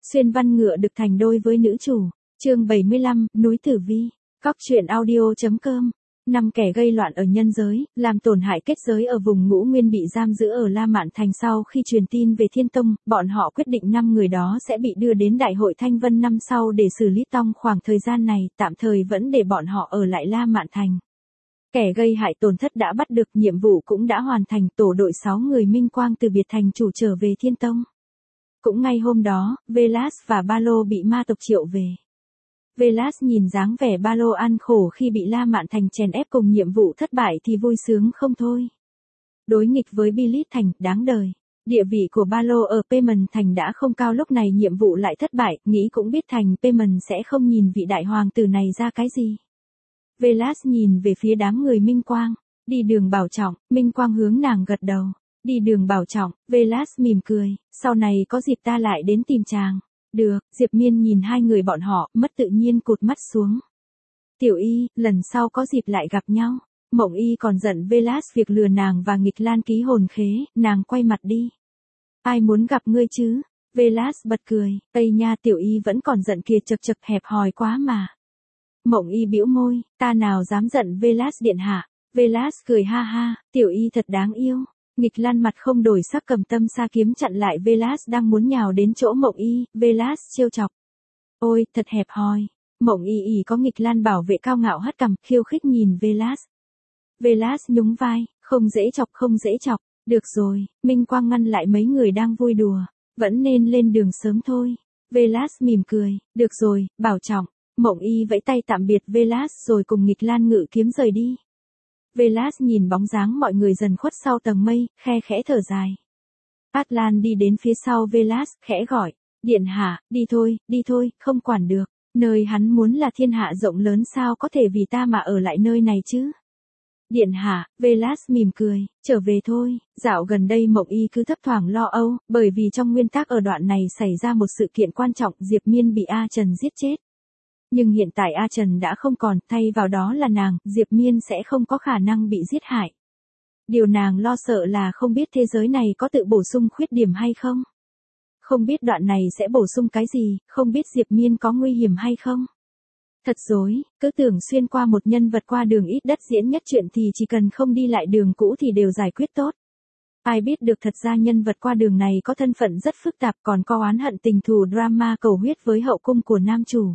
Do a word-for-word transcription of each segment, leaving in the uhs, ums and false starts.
Xuyên văn ngựa được thành đôi với nữ chủ. Chương bảy mươi lăm, núi Tử Vi. Cóc truyện audio.com. Năm kẻ gây loạn ở nhân giới, làm tổn hại kết giới ở vùng Ngũ Nguyên bị giam giữ ở La Mạn Thành. Sau khi truyền tin về Thiên Tông, bọn họ quyết định năm người đó sẽ bị đưa đến Đại hội Thanh Vân năm sau để xử lý. Trong khoảng thời gian này, tạm thời vẫn để bọn họ ở lại La Mạn Thành. Kẻ gây hại tổn thất đã bắt được, nhiệm vụ cũng đã hoàn thành. Tổ đội sáu người minh quang từ biệt thành chủ trở về Thiên Tông. Cũng ngay hôm đó, Velas và Ba Lô bị ma tộc triệu về. Velas nhìn dáng vẻ Ba Lô ăn khổ khi bị La Mạn Thành chèn ép cùng nhiệm vụ thất bại thì vui sướng không thôi. Đối nghịch với Billit Thành, đáng đời. Địa vị của Ba Lô ở Payment Thành đã không cao, lúc này nhiệm vụ lại thất bại, nghĩ cũng biết Thành Payment sẽ không nhìn vị đại hoàng tử này ra cái gì. Velas nhìn về phía đám người minh quang. Đi đường bảo trọng, minh quang hướng nàng gật đầu. Đi đường bảo trọng, Velas mỉm cười, sau này có dịp ta lại đến tìm chàng. Được, Diệp Miên nhìn hai người bọn họ, mất tự nhiên cụt mắt xuống. Tiểu Y, lần sau có dịp lại gặp nhau. Mộng Y còn giận Velas việc lừa nàng và nghịch lan ký hồn khế, nàng quay mặt đi. Ai muốn gặp ngươi chứ? Velas bật cười, Tây nha, Tiểu Y vẫn còn giận kìa, chật chật hẹp hòi quá mà. Mộng Y bĩu môi, ta nào dám giận Velas điện hạ. Velas cười ha ha, Tiểu Y thật đáng yêu. Nghịch lan mặt không đổi sắc cầm tâm sa kiếm chặn lại Velas đang muốn nhào đến chỗ Mộng Y. Velas trêu chọc. Ôi, thật hẹp hòi. Mộng Y ỉ có nghịch lan bảo vệ cao ngạo hất cằm, khiêu khích nhìn Velas. Velas nhún vai, không dễ chọc không dễ chọc. Được rồi, minh quang ngăn lại mấy người đang vui đùa. Vẫn nên lên đường sớm thôi. Velas mỉm cười, được rồi, bảo trọng. Mộng Y vẫy tay tạm biệt Velas rồi cùng nghịch lan ngự kiếm rời đi. Velas nhìn bóng dáng mọi người dần khuất sau tầng mây, khe khẽ thở dài. Atlan đi đến phía sau Velas, khẽ gọi. Điện hạ, đi thôi, đi thôi, không quản được. Nơi hắn muốn là thiên hạ rộng lớn, sao có thể vì ta mà ở lại nơi này chứ? Điện hạ, Velas mỉm cười, trở về thôi. Dạo gần đây Mộng Y cứ thấp thoảng lo âu, bởi vì trong nguyên tắc ở đoạn này xảy ra một sự kiện quan trọng, Diệp Miên bị A Trần giết chết. Nhưng hiện tại A Trần đã không còn, thay vào đó là nàng, Diệp Miên sẽ không có khả năng bị giết hại. Điều nàng lo sợ là không biết thế giới này có tự bổ sung khuyết điểm hay không. Không biết đoạn này sẽ bổ sung cái gì, không biết Diệp Miên có nguy hiểm hay không. Thật dối, cứ tưởng xuyên qua một nhân vật qua đường ít đất diễn nhất chuyện thì chỉ cần không đi lại đường cũ thì đều giải quyết tốt. Ai biết được thật ra nhân vật qua đường này có thân phận rất phức tạp, còn có oán hận tình thù drama cầu huyết với hậu cung của nam chủ.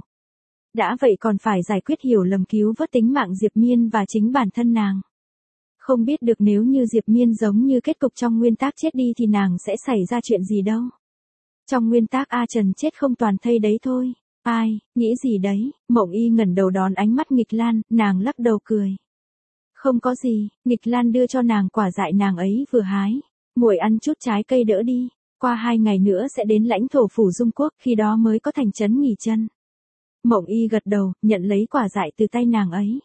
Đã vậy còn phải giải quyết hiểu lầm, cứu vớt tính mạng Diệp Miên và chính bản thân nàng. Không biết được nếu như Diệp Miên giống như kết cục trong nguyên tác chết đi thì nàng sẽ xảy ra chuyện gì đâu. Trong nguyên tác A Trần chết không toàn thây đấy thôi. Ai, nghĩ gì đấy? Mộng Y ngẩng đầu đón ánh mắt nghịch lan, nàng lắc đầu cười. Không có gì, nghịch lan đưa cho nàng quả dại nàng ấy vừa hái. Muội ăn chút trái cây đỡ đi, qua hai ngày nữa sẽ đến lãnh thổ Phủ Dung Quốc, khi đó mới có thành trấn nghỉ chân. Mộng Y gật đầu, nhận lấy quả dại từ tay nàng ấy.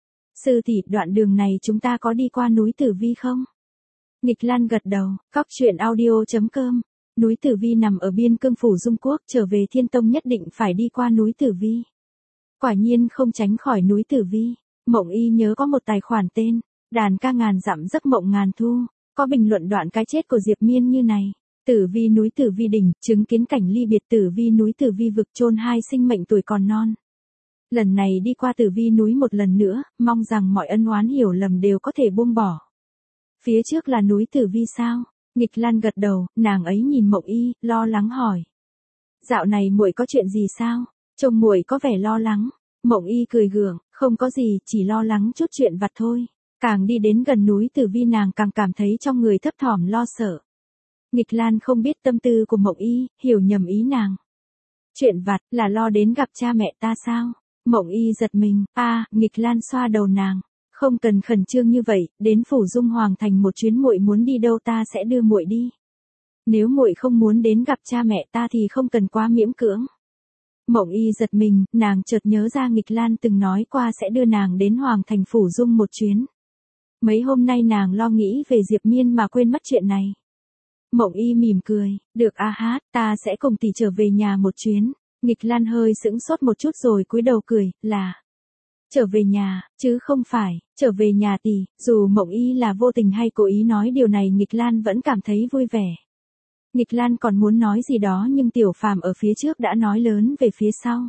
Sư tỷ, đoạn đường này chúng ta có đi qua núi Tử Vi không? Nghịch lan gật đầu, cóc truyện audio.com. Núi Tử Vi nằm ở biên cương Phủ Dung Quốc, trở về Thiên Tông nhất định phải đi qua núi Tử Vi. Quả nhiên không tránh khỏi núi Tử Vi. Mộng Y nhớ có một tài khoản tên, đàn ca ngàn dặm giấc mộng ngàn thu, có bình luận đoạn cái chết của Diệp Miên như này. Tử Vi núi Tử Vi đỉnh, chứng kiến cảnh ly biệt. Tử Vi núi Tử Vi vực, chôn hai sinh mệnh tuổi còn non. Lần này đi qua Tử Vi núi một lần nữa, mong rằng mọi ân oán hiểu lầm đều có thể buông bỏ. Phía trước là núi Tử Vi sao? Nghịch lan gật đầu, nàng ấy nhìn Mộng Y, lo lắng hỏi. Dạo này muội có chuyện gì sao? Trông muội có vẻ lo lắng. Mộng Y cười gượng, không có gì, chỉ lo lắng chút chuyện vặt thôi. Càng đi đến gần núi Tử Vi nàng càng cảm thấy trong người thấp thỏm lo sợ. Nghịch lan không biết tâm tư của Mộng Y, hiểu nhầm ý nàng. Chuyện vặt, là lo đến gặp cha mẹ ta sao? Mộng Y giật mình, a, à, nghịch lan xoa đầu nàng. Không cần khẩn trương như vậy, đến Phủ Dung Hoàng thành một chuyến, muội muốn đi đâu ta sẽ đưa muội đi. Nếu muội không muốn đến gặp cha mẹ ta thì không cần quá miễn cưỡng. Mộng Y giật mình, nàng chợt nhớ ra nghịch lan từng nói qua sẽ đưa nàng đến Hoàng thành Phủ Dung một chuyến. Mấy hôm nay nàng lo nghĩ về Diệp Miên mà quên mất chuyện này. Mộng Y mỉm cười, được a hát, ta sẽ cùng tỷ trở về nhà một chuyến. Nghịch lan hơi sững sốt một chút rồi cúi đầu cười, là trở về nhà, chứ không phải trở về nhà tỷ. Dù Mộng Y là vô tình hay cố ý nói điều này, nghịch lan vẫn cảm thấy vui vẻ. Nghịch Lan còn muốn nói gì đó nhưng Tiểu Phàm ở phía trước đã nói lớn về phía sau.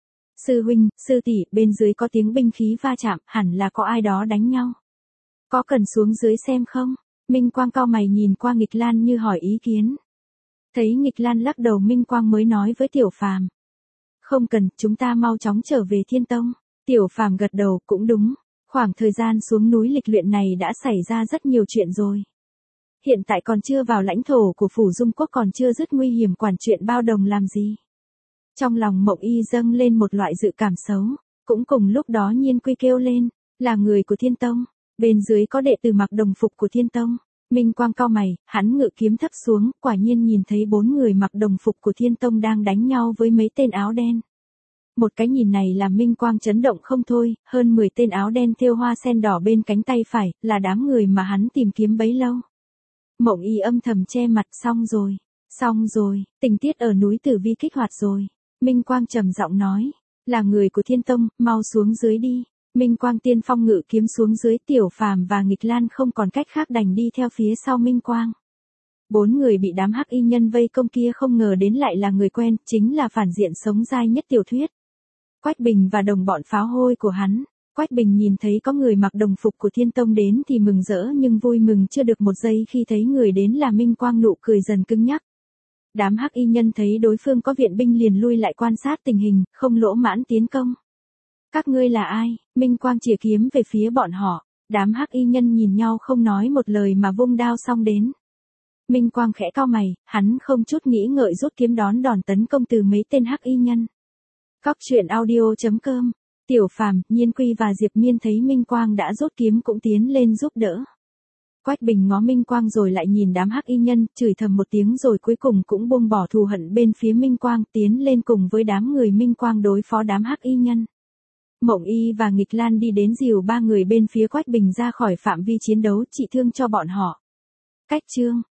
Sư huynh, sư tỷ, bên dưới có tiếng binh khí va chạm, hẳn là có ai đó đánh nhau. Có cần xuống dưới xem không? Minh Quang cau mày nhìn qua Nghịch Lan như hỏi ý kiến. Thấy Nghịch Lan lắc đầu, Minh Quang mới nói với Tiểu Phàm. Không cần, chúng ta mau chóng trở về Thiên Tông. Tiểu Phàm gật đầu, cũng đúng. Khoảng thời gian xuống núi lịch luyện này đã xảy ra rất nhiều chuyện rồi. Hiện tại còn chưa vào lãnh thổ của Phủ Dung Quốc, còn chưa dứt nguy hiểm, quản chuyện bao đồng làm gì. Trong lòng Mộng Y dâng lên một loại dự cảm xấu. Cũng cùng lúc đó Nhiên Quy kêu lên, là người của Thiên Tông. Bên dưới có đệ tử mặc đồng phục của Thiên Tông. Minh Quang cau mày, hắn ngự kiếm thấp xuống, quả nhiên nhìn thấy bốn người mặc đồng phục của Thiên Tông đang đánh nhau với mấy tên áo đen. Một cái nhìn này làm Minh Quang chấn động không thôi, hơn mười tên áo đen thêu hoa sen đỏ bên cánh tay phải, là đám người mà hắn tìm kiếm bấy lâu. Mộng Y âm thầm che mặt, xong rồi, xong rồi, tình tiết ở núi Tử Vi kích hoạt rồi. Minh Quang trầm giọng nói, là người của Thiên Tông, mau xuống dưới đi. Minh Quang tiên phong ngự kiếm xuống dưới, Tiểu Phàm và Nghịch Lan không còn cách khác đành đi theo phía sau Minh Quang. Bốn người bị đám hắc y nhân vây công kia không ngờ đến lại là người quen, chính là phản diện sống dai nhất tiểu thuyết. Quách Bình và đồng bọn pháo hôi của hắn. Quách Bình nhìn thấy có người mặc đồng phục của Thiên Tông đến thì mừng rỡ, nhưng vui mừng chưa được một giây khi thấy người đến là Minh Quang, nụ cười dần cứng nhắc. Đám hắc y nhân thấy đối phương có viện binh liền lui lại quan sát tình hình, không lỗ mãn tiến công. Các ngươi là ai? Minh Quang chìa kiếm về phía bọn họ. Đám hắc y nhân nhìn nhau không nói một lời mà vung đao xong đến. Minh Quang khẽ cau mày, hắn không chút nghĩ ngợi rút kiếm đón đòn tấn công từ mấy tên hắc y nhân. Cóc truyện audio chấm com. Tiểu Phàm, Nhiên Quy và Diệp Miên thấy Minh Quang đã rút kiếm cũng tiến lên giúp đỡ. Quách Bình ngó Minh Quang rồi lại nhìn đám hắc y nhân, chửi thầm một tiếng rồi cuối cùng cũng buông bỏ thù hận bên phía Minh Quang, tiến lên cùng với đám người Minh Quang đối phó đám hắc y nhân. Mộng Y và Nghịch Lan đi đến dìu ba người bên phía Quách Bình ra khỏi phạm vi chiến đấu, trị thương cho bọn họ. Cách chương